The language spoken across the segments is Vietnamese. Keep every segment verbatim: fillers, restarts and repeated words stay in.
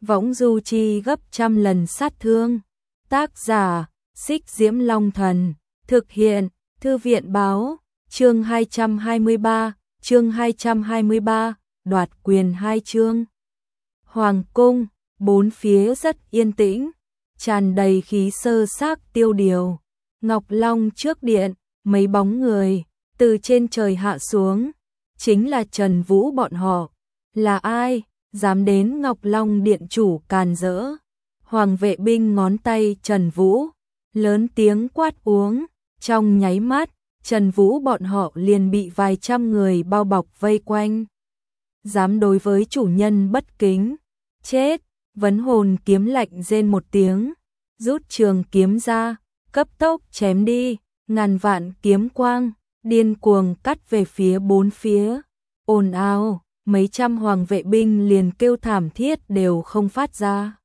võng du chi gấp trăm lần sát thương. Tác giả, Xích Diễm Long Thần, thực hiện, Thư viện báo, chương hai trăm hai mươi ba, chương hai trăm hai mươi ba, đoạt quyền hai chương. Hoàng cung, bốn phía rất yên tĩnh, tràn đầy khí sơ xác tiêu điều. Ngọc Long trước điện, mấy bóng người từ trên trời hạ xuống, chính là Trần Vũ bọn họ. Là ai dám đến Ngọc Long điện chủ càn rỡ? Hoàng vệ binh ngón tay Trần Vũ, lớn tiếng quát uống, trong nháy mắt, Trần Vũ bọn họ liền bị vài trăm người bao bọc vây quanh. Dám đối với chủ nhân bất kính, chết! Vấn hồn kiếm lạnh rên một tiếng, rút trường kiếm ra, cấp tốc chém đi, ngàn vạn kiếm quang, điên cuồng cắt về phía bốn phía. Ồn ào, mấy trăm hoàng vệ binh liền kêu thảm thiết đều không phát ra.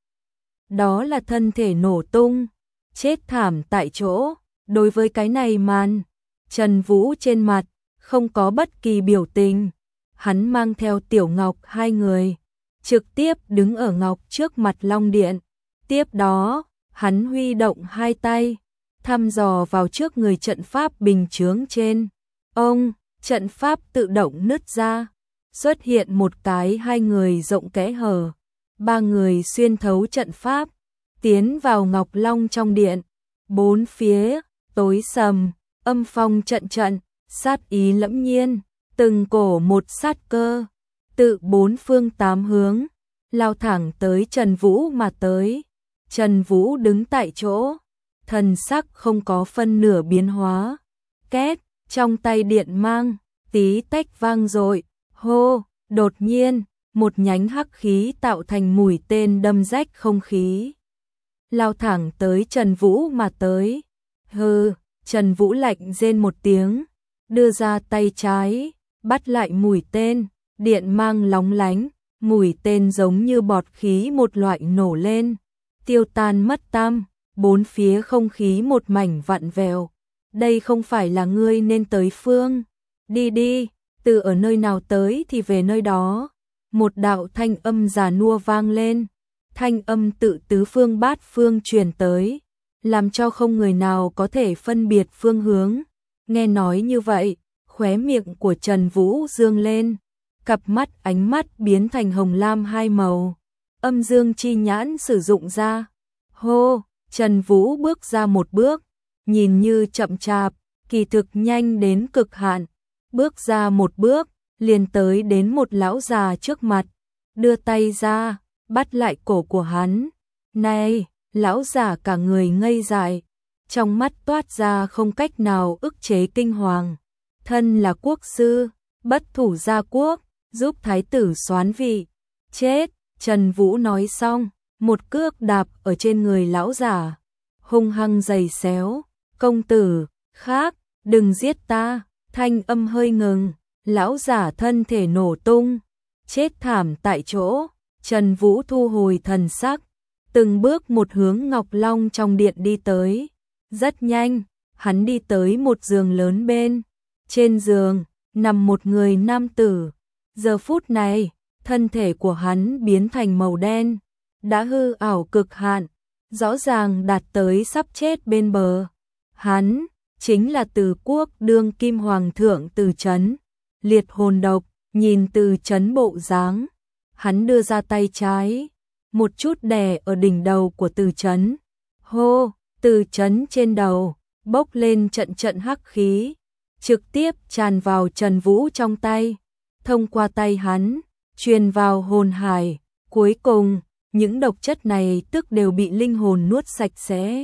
Đó là thân thể nổ tung, chết thảm tại chỗ. Đối với cái này màn, Trần Vũ trên mặt không có bất kỳ biểu tình. Hắn mang theo Tiểu Ngọc hai người, trực tiếp đứng ở Ngọc trước mặt Long Điện. Tiếp đó, hắn huy động hai tay, thăm dò vào trước người trận pháp bình chướng trên. Ông, trận pháp tự động nứt ra, xuất hiện một cái hai người rộng kẽ hở. Ba người xuyên thấu trận pháp, tiến vào Ngọc Long trong điện. Bốn phía, tối sầm, âm phong trận trận, sát ý lẫm nhiên, từng cổ một sát cơ, tự bốn phương tám hướng, lao thẳng tới Trần Vũ mà tới. Trần Vũ đứng tại chỗ, thần sắc không có phân nửa biến hóa. Két, trong tay điện mang, tí tách vang dội, hô, đột nhiên, một nhánh hắc khí tạo thành mũi tên đâm rách không khí. Lao thẳng tới Trần Vũ mà tới. Hừ, Trần Vũ lạnh rên một tiếng, đưa ra tay trái, bắt lại mũi tên, điện mang lóng lánh, mũi tên giống như bọt khí một loại nổ lên, tiêu tan mất tăm, bốn phía không khí một mảnh vặn vẹo. Đây không phải là ngươi nên tới phương, đi đi, từ ở nơi nào tới thì về nơi đó. Một đạo thanh âm già nua vang lên, thanh âm tự tứ phương bát phương truyền tới, làm cho không người nào có thể phân biệt phương hướng. Nghe nói như vậy, khóe miệng của Trần Vũ dương lên, cặp mắt ánh mắt biến thành hồng lam hai màu, âm dương chi nhãn sử dụng ra. Hô, Trần Vũ bước ra một bước, nhìn như chậm chạp, kỳ thực nhanh đến cực hạn. Bước ra một bước, liền tới đến một lão già trước mặt, đưa tay ra, bắt lại cổ của hắn. Này, lão già cả người ngây dại, trong mắt toát ra không cách nào ức chế kinh hoàng. Thân là quốc sư, bất thủ gia quốc, giúp thái tử soán vị. Chết, Trần Vũ nói xong, một cước đạp ở trên người lão già, hung hăng giày xéo. Công tử, khác, đừng giết ta. Thanh âm hơi ngừng, lão giả thân thể nổ tung, chết thảm tại chỗ. Trần Vũ thu hồi thần sắc, từng bước một hướng Ngọc Long trong điện đi tới. Rất nhanh, hắn đi tới một giường lớn bên. Trên giường, nằm một người nam tử. Giờ phút này, thân thể của hắn biến thành màu đen, đã hư ảo cực hạn, rõ ràng đạt tới sắp chết bên bờ. Hắn chính là Từ Quốc đương kim hoàng thượng Từ Chấn. Liệt hồn độc, nhìn Từ Chấn bộ dáng, hắn đưa ra tay trái, một chút đè ở đỉnh đầu của Từ Chấn. Hô, Từ Chấn trên đầu bốc lên trận trận hắc khí, trực tiếp tràn vào Trần Vũ trong tay, thông qua tay hắn truyền vào hồn hải. Cuối cùng, những độc chất này tức đều bị linh hồn nuốt sạch sẽ.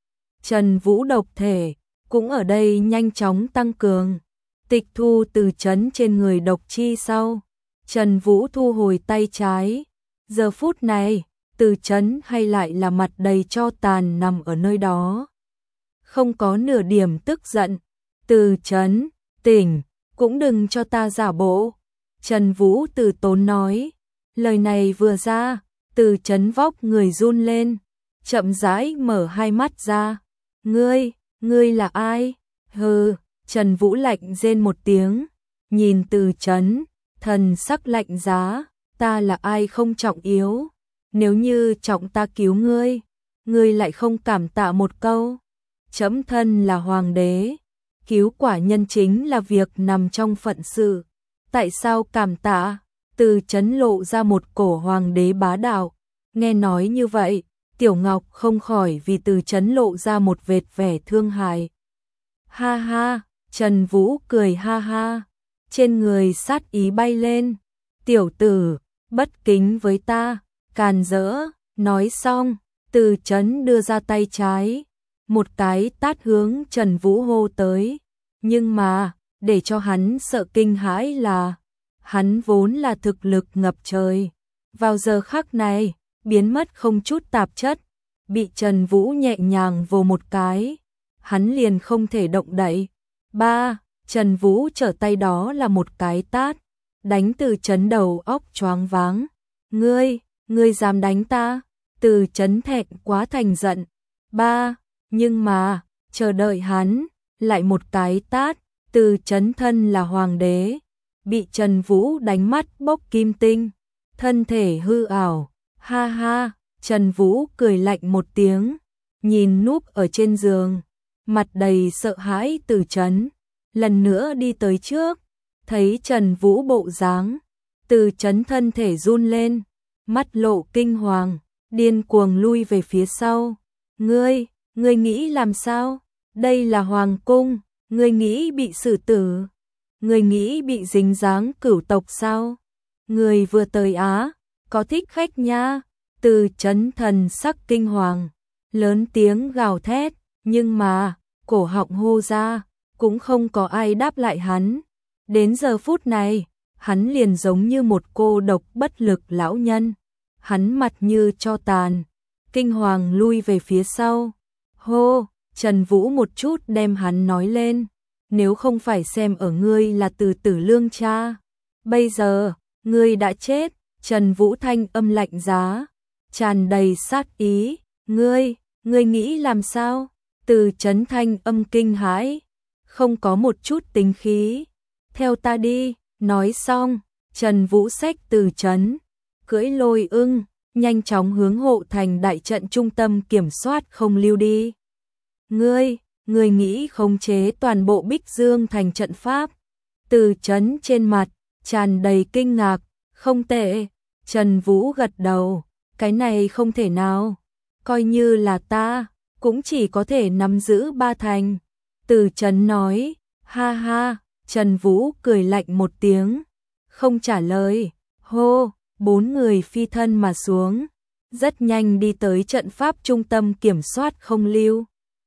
Trần Vũ độc thể cũng ở đây nhanh chóng tăng cường, tịch thu Từ Chấn trên người độc chi sau. Trần Vũ thu hồi tay trái. Giờ phút này, Từ Chấn hay lại là mặt đầy tro tàn nằm ở nơi đó, không có nửa điểm tức giận. Từ Chấn, tỉnh, cũng đừng cho ta giả bộ. Trần Vũ từ tốn nói. Lời này vừa ra, Từ Chấn vóc người run lên, chậm rãi mở hai mắt ra. Ngươi, ngươi là ai? Hừ, Trần Vũ lạnh rên một tiếng, nhìn Từ Chấn, thần sắc lạnh giá. Ta là ai không trọng yếu, nếu như trọng ta cứu ngươi, ngươi lại không cảm tạ một câu. Chấm thân là hoàng đế, cứu quả nhân chính là việc nằm trong phận sự. Tại sao cảm tạ? Từ Chấn lộ ra một cổ hoàng đế bá đạo. Nghe nói như vậy, Tiểu Ngọc không khỏi vì Từ Chấn lộ ra một vệt vẻ thương hại. Ha ha, Trần Vũ cười ha ha, trên người sát ý bay lên. Tiểu tử, bất kính với ta, càn rỡ. Nói xong, Từ Chấn đưa ra tay trái, một cái tát hướng Trần Vũ hô tới. Nhưng mà, để cho hắn sợ kinh hãi là, hắn vốn là thực lực ngập trời. Vào giờ khắc này, biến mất không chút tạp chất, bị Trần Vũ nhẹ nhàng vồ một cái, hắn liền không thể động đậy. Ba, Trần Vũ trở tay đó là một cái tát, đánh Từ Chấn đầu óc choáng váng. Ngươi, ngươi dám đánh ta? Từ Chấn thẹn quá thành giận. Ba, nhưng mà, chờ đợi hắn, lại một cái tát, Từ Chấn thân là hoàng đế, bị Trần Vũ đánh mắt bốc kim tinh, thân thể hư ảo. Ha ha, Trần Vũ cười lạnh một tiếng, nhìn núp ở trên giường, mặt đầy sợ hãi Từ Chấn, lần nữa đi tới trước, thấy Trần Vũ bộ dáng, Từ Chấn thân thể run lên, mắt lộ kinh hoàng, điên cuồng lui về phía sau. Ngươi, ngươi nghĩ làm sao? Đây là hoàng cung, ngươi nghĩ bị xử tử? Ngươi nghĩ bị dính dáng cửu tộc sao? Ngươi vừa tới Á, có thích khách nha. Từ Chấn thần sắc kinh hoàng, lớn tiếng gào thét, nhưng mà, cổ họng hô ra, cũng không có ai đáp lại hắn. Đến giờ phút này, hắn liền giống như một cô độc bất lực lão nhân. Hắn mặt như tro tàn, kinh hoàng lui về phía sau. Hô, Trần Vũ một chút đem hắn nói lên. Nếu không phải xem ở ngươi là Từ Tử Lương cha, bây giờ, ngươi đã chết. Trần Vũ thanh âm lạnh giá, tràn đầy sát ý. Ngươi, ngươi nghĩ làm sao? Từ Chấn thanh âm kinh hãi, không có một chút tính khí. Theo ta đi. Nói xong, Trần Vũ xách Từ Chấn, cưỡi lôi ưng, nhanh chóng hướng hộ thành đại trận trung tâm kiểm soát không lưu đi. Ngươi, ngươi nghĩ khống chế toàn bộ Bích Dương thành trận pháp? Từ Chấn trên mặt tràn đầy kinh ngạc. Không tệ. Trần Vũ gật đầu, cái này không thể nào, coi như là ta, cũng chỉ có thể nắm giữ ba thành. Từ Chấn nói. Ha ha. Trần Vũ cười lạnh một tiếng, không trả lời. Hô, bốn người phi thân mà xuống, rất nhanh đi tới trận pháp trung tâm kiểm soát không lưu.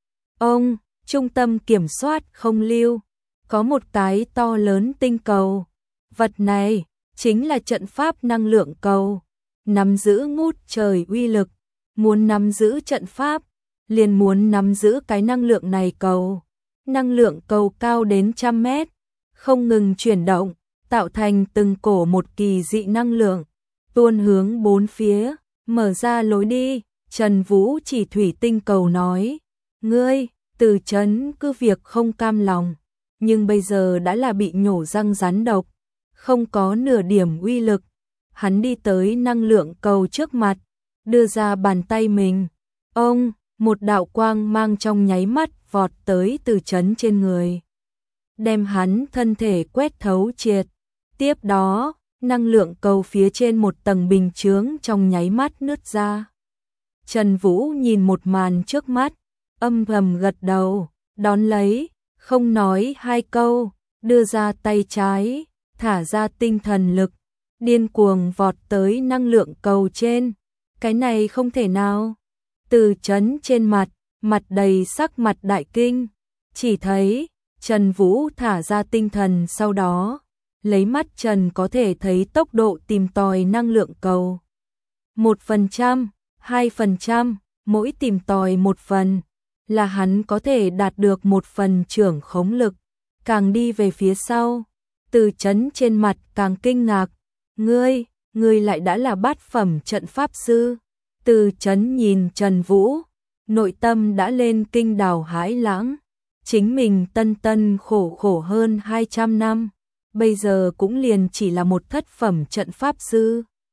Ông, trung tâm kiểm soát không lưu, có một cái to lớn tinh cầu. Vật này chính là trận pháp năng lượng cầu, nắm giữ ngút trời uy lực. Muốn nắm giữ trận pháp, liền muốn nắm giữ cái năng lượng này cầu. Năng lượng cầu cao đến trăm mét, không ngừng chuyển động, tạo thành từng cổ một kỳ dị năng lượng, tuôn hướng bốn phía, mở ra lối đi. Trần Vũ chỉ thủy tinh cầu nói. Ngươi, Từ Chấn cứ việc không cam lòng, nhưng bây giờ đã là bị nhổ răng rắn độc, không có nửa điểm uy lực. Hắn đi tới năng lượng cầu trước mặt, đưa ra bàn tay mình. Ông, một đạo quang mang trong nháy mắt vọt tới Từ Chấn trên người, đem hắn thân thể quét thấu triệt. Tiếp đó, năng lượng cầu phía trên một tầng bình chướng trong nháy mắt nứt ra. Trần Vũ nhìn một màn trước mắt, âm thầm gật đầu, đón lấy, không nói hai câu, đưa ra tay trái, thả ra tinh thần lực, điên cuồng vọt tới năng lượng cầu trên. Cái này không thể nào. Từ Chấn trên mặt, mặt đầy sắc mặt đại kinh, chỉ thấy Trần Vũ thả ra tinh thần, sau đó lấy mắt Trần có thể thấy tốc độ tìm tòi năng lượng cầu. Một phần trăm, hai phần trăm, mỗi tìm tòi một phần, là hắn có thể đạt được một phần trưởng khống lực. Càng đi về phía sau, Từ Chấn trên mặt càng kinh ngạc. Ngươi, ngươi lại đã là bát phẩm trận pháp sư. Từ Chấn nhìn Trần Vũ, nội tâm đã lên kinh đào hãi lãng. Chính mình tân tân khổ khổ hơn hai trăm năm, bây giờ cũng liền chỉ là một thất phẩm trận pháp sư.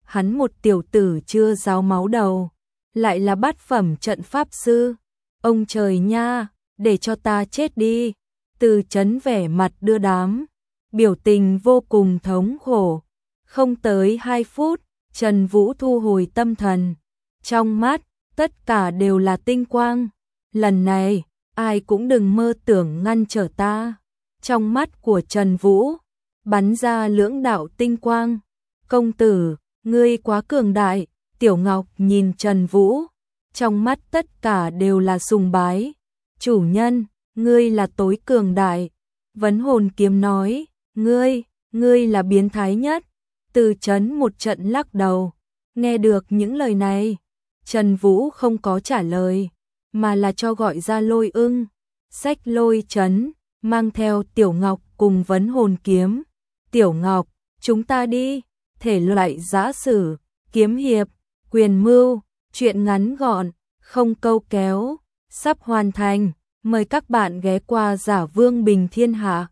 hắn một tiểu tử chưa ráo máu đầu, lại là bát phẩm trận pháp sư. Ông trời nha, để cho ta chết đi. Từ Chấn vẻ mặt đưa đám, biểu tình vô cùng thống khổ. Không tới hai phút, Trần Vũ thu hồi tâm thần. Trong mắt, tất cả đều là tinh quang. Lần này, ai cũng đừng mơ tưởng ngăn trở ta. Trong mắt của Trần Vũ, bắn ra lưỡng đạo tinh quang. Công tử, ngươi quá cường đại. Tiểu Ngọc nhìn Trần Vũ, trong mắt tất cả đều là sùng bái. Chủ nhân, ngươi là tối cường đại. Vấn Hồn Kiếm nói, ngươi, ngươi là biến thái nhất. Từ Chấn một trận lắc đầu. Nghe được những lời này, Trần Vũ không có trả lời, mà là cho gọi ra Lôi Ưng. Xách Lôi Chấn, mang theo Tiểu Ngọc cùng Vấn Hồn Kiếm. Tiểu Ngọc, chúng ta đi. Thể loại giã sử, kiếm hiệp, quyền mưu, truyện ngắn gọn, không câu kéo, sắp hoàn thành. Mời các bạn ghé qua Giả Vương Bình Thiên Hạ.